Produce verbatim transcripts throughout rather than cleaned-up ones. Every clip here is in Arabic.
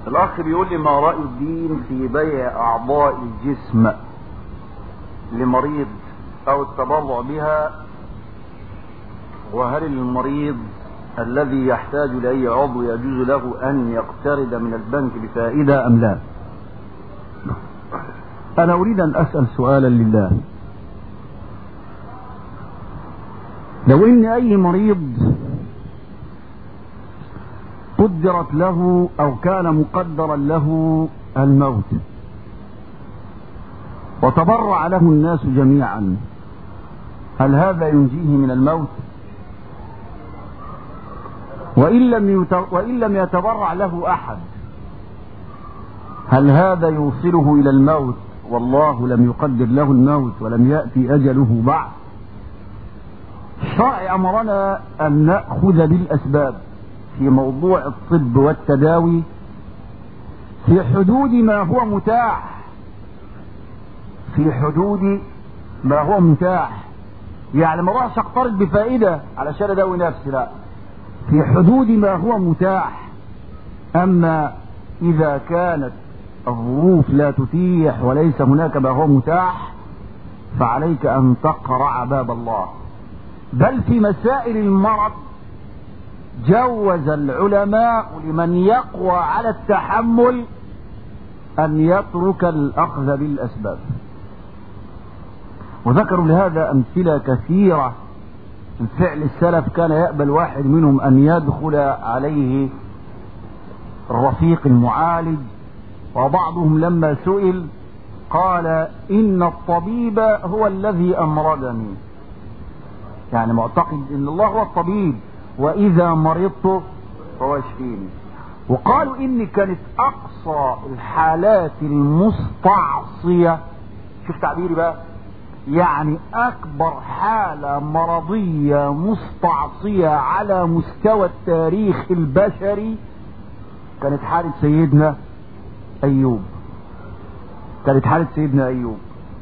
الأخ بيقول لي ما رأي الدين في بيع أعضاء الجسم لمريض أو التبرع بها، وهل المريض الذي يحتاج لأي عضو يجوز له أن يقترض من البنك بفائدة أم لا؟ أنا أريد أن أسأل سؤالا لله. لو إن أي مريض قدرت له أو كان مقدرا له الموت وتبرع له الناس جميعا، هل هذا ينجيه من الموت؟ وإن لم وإن لم يتبرع له أحد، هل هذا يوصله إلى الموت والله لم يقدر له الموت ولم يأتي أجله بعد؟ الشرع أمرنا أن نأخذ بالأسباب في موضوع الطب والتداوي في حدود ما هو متاح، في حدود ما هو متاح. يعني ما راحش اقترض بفائدة علشان اداوي نفسي، لا، في حدود ما هو متاح. اما اذا كانت الظروف لا تتيح وليس هناك ما هو متاح فعليك ان تقرع باب الله. بل في مسائل المرض جوز العلماء لمن يقوى على التحمل ان يترك الاخذ بالاسباب، وذكروا لهذا امثله كثيره من فعل السلف. كان يقبل واحد منهم ان يدخل عليه الرفيق المعالج، وبعضهم لما سئل قال ان الطبيب هو الذي امرضني، يعني معتقد ان الله هو الطبيب واذا مرضت فهو يشفيني. وقالوا ان كانت اقصى الحالات المستعصية، شوف تعبيري بقى، يعني اكبر حالة مرضية مستعصية على مستوى التاريخ البشري كانت حالة سيدنا ايوب. كانت حالة سيدنا ايوب،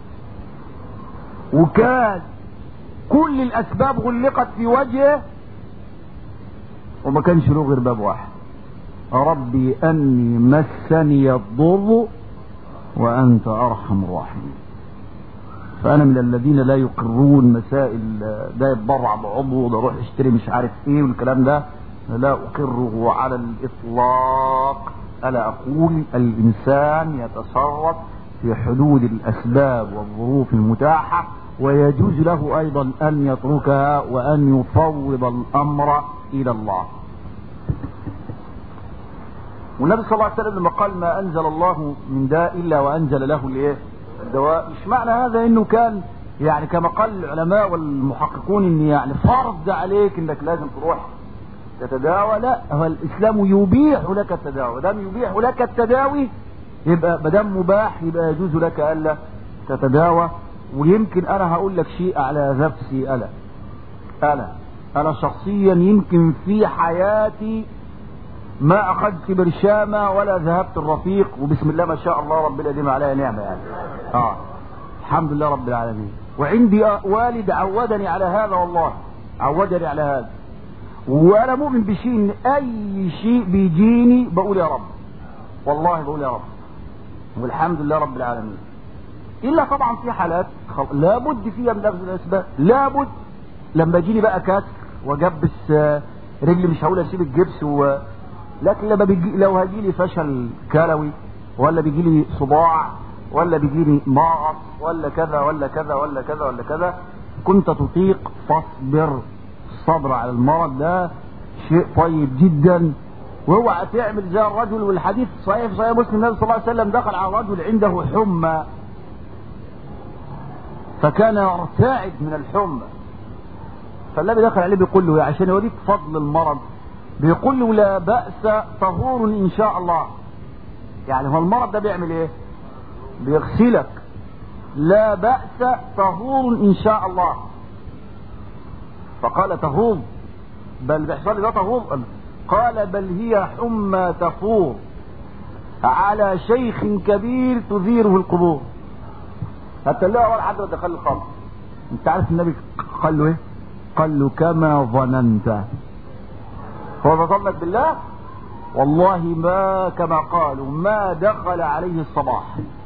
وكان كل الاسباب غلقت في وجهه وما كانش له غير باب واحد: ربي اني مسني الضر وانت ارحم الراحمين. فانا من الذين لا يقرون مسائل ده يتبرع بعضو وده يروح يشتري مش عارف ايه والكلام ده، لا اقره على الاطلاق. الا اقول الانسان يتصرف في حدود الاسباب والظروف المتاحة، ويجوز له ايضا ان يتركها وان يفوض الامر الى الله. والنبي صلى الله عليه وسلم لما قال ما انزل الله من داء الا وانزل له الايه؟ الدواء. مش معنى هذا انه كان يعني كما قال العلماء والمحققون ان يعني فرض عليك انك لازم تروح تتداوى، لا، هو الاسلام يبيح لك التداوى. دام يبيح لك التداوي يبقى مادام مباح يبقى يجوز لك الا تتداوى. ويمكن انا هقول لك شيء على نفسي، انا انا انا شخصيا يمكن في حياتي ما اخذت برشامة ولا ذهبت الرفيق، وبسم الله ما شاء الله ربنا يديم عليها نعمة يعني. اه الحمد لله رب العالمين. وعندي والد عودني على هذا، والله عودني على هذا. وانا مؤمن بشيء ان اي شيء بيجيني بقول يا رب، والله بقول يا رب، والحمد لله رب العالمين. الا طبعا في حالات لابد فيها من اخذ الاسباب، لابد. لما يجيني بقى كسر وجبس رجلي مش هقول اسيب الجبس و... لكن لما بيجي لو هيجيلي فشل كلوي ولا بيجيلي صداع ولا بيجيلي مغص ولا كذا ولا كذا ولا كذا ولا كذا كنت تطيق فاصبر. الصبر على المرض ده شيء طيب جدا. واوعى تعمل زي الرجل، والحديث صحيح في صحيح مسلم النبي صلى الله عليه وسلم دخل على رجل عنده حمى فكان يرتعد من الحمى، فالنبي دخل عليه بيقول له عشان يوريك فضل المرض بيقول له لا بأس طهور ان شاء الله. يعني هو المرض ده بيعمل ايه؟ بيغسلك. لا بأس طهور ان شاء الله. فقال طهور؟ بل بيحصل لي ده طهور؟ قال بل هي حمى تفور على شيخ كبير تثيره القبور. حتى لا ولا حد دخل الخمر. انت عارف النبي قال له ايه؟ قال له كما ظننت. هو ظنك بالله؟ والله ما كما قالوا ما دخل عليه الصباح،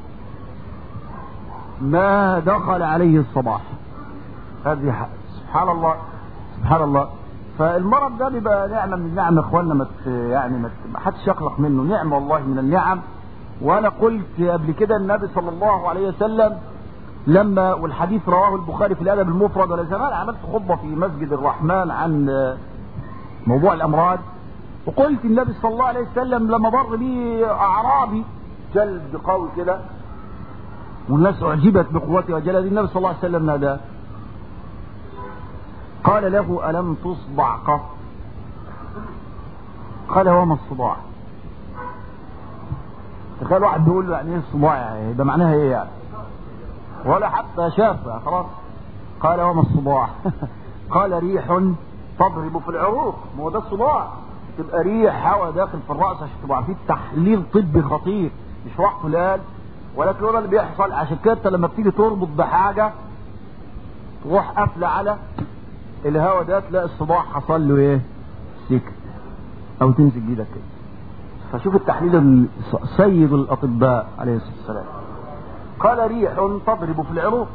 ما دخل عليه الصباح. هذه سبحان الله سبحان الله. فالمرض ده بيبقى نعمه من النعم اخواننا، ما يعني ما حدش يقلق منه، نعمه والله من النعم. وانا قلت قبل كده النبي صلى الله عليه وسلم لما، والحديث رواه البخاري في الادب المفرد، ولا زمان عملت خطبه في مسجد الرحمن عن موضوع الامراض، وقلت النبي صلى الله عليه وسلم لما مر بي اعرابي جلد قوي كده والناس اعجبت بقوته وجلد، النبي صلى الله عليه وسلم ناداه قال له الم تصدع قط؟ قال وما الصداع؟ تخيل واحد بيقول له يعني ايه الصداع، يعني ده معناها ايه يعني، ولا حتى شافها خلاص. قال وما الصداع؟ قال ريح تضرب في العروق. ما هو ده الصداع، تبقى ريح هواء داخل في الراس عشان تبقى فيه تحليل طبي خطير، مش وقته الان، ولكن هو ده اللي بيحصل. عشان كده لما بتيجي تربط بحاجه تروح قافله على الهواء ده، تلاقي الصداع حصل له ايه؟ سكت، او تمسك ايدك كده. فشوف التحليل سيد الاطباء عليه الصلاه والسلام. قال ريح تضرب في العروق.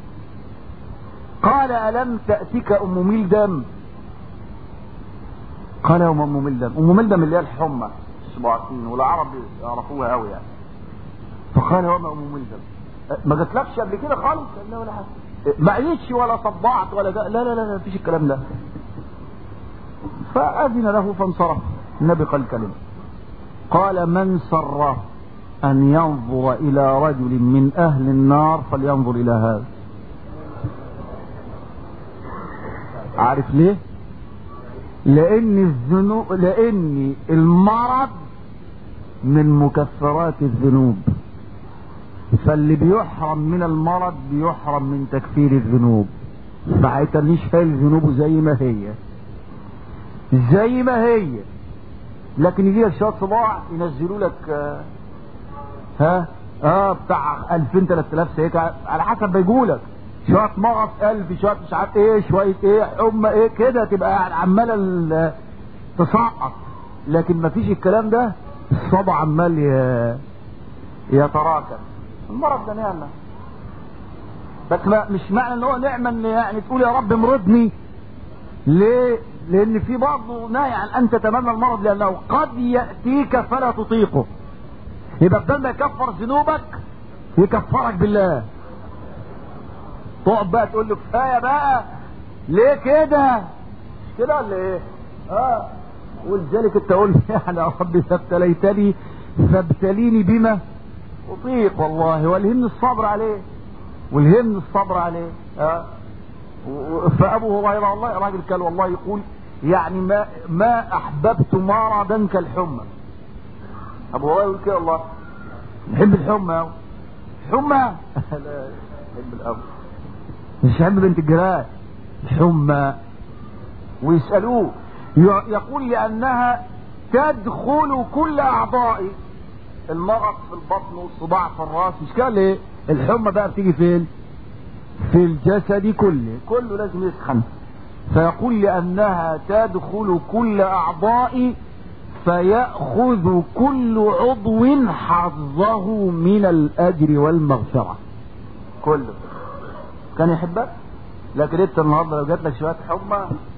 قال الم تاتك ام ملدم؟ قال ام ام ملدم، ام ملدم اللي هي الحمى السبعتين، والعرب يعرفوها قوي يعني. فقال وما ام ملدم؟ ما جاتلكش قبل كده خالص؟ لا ولا حاجه، ما عيتش ولا صدعت ولا ده. لا لا لا مفيش الكلام ده. فاذن له فانصرف. النبي قال كلمه، قال من سره ان ينظر الى رجل من اهل النار فلينظر الى هذا. عارف ليه؟ لان الذنوب، لان المرض من مكفرات الذنوب، فاللي بيحرم من المرض بيحرم من تكفير الذنوب. فعيتنيش فايل ذنوبه زي ما هي زي ما هي، لكن يجي لك شويه صباع ينزلوا لك آه ها اه بتاع ألفين ثلاثة آلاف هيك على حسب ما يقولك، شويه مغص قلب، شويه مش عارف ايه، شويه ايه حمى ايه كده، تبقى عماله تسقط. لكن ما فيش الكلام ده، الصبع عمال يتراكم. المرض ده نعمه، بس ما مش معنى ان هو نعمه ان يعني تقول يا رب امرضني. ليه؟ لان في برضه نهي عن ان تتمنى المرض، لانه قد ياتيك فلا تطيقه. يبقى بدل ما يكفر ذنوبك يكفرك بالله. تقعد بقى تقول له كفايه بقى، ليه كده؟ مش كده ولا ايه؟ اه ولذلك انت قلت يعني يا رب اذا ابتليتني فابتليني بما اطيق، والله والهمني الصبر عليه، والهمني الصبر عليه. اه فابو هريره والله راجل قال والله يقول يعني ما ما احببت مرضا كالحمى. ابو هريره يقول كده والله يحب الحمى. حمى لا يحب الاب، مش يحب بنت الجيران، الحمى. ويسالوه يقول لانها تدخل كل اعضائي، المرض في البطن والصداع في الراس، مش كده ليه؟ الحمى بقى بتيجي فين؟ في الجسد كله، كله لازم يسخن. فيقول لأنها تدخل كل أعضاء فيأخذ كل عضو حظه من الأجر والمغفرة. كله كان يحبك، لكن انت النهارده لو جات لك شوية حمى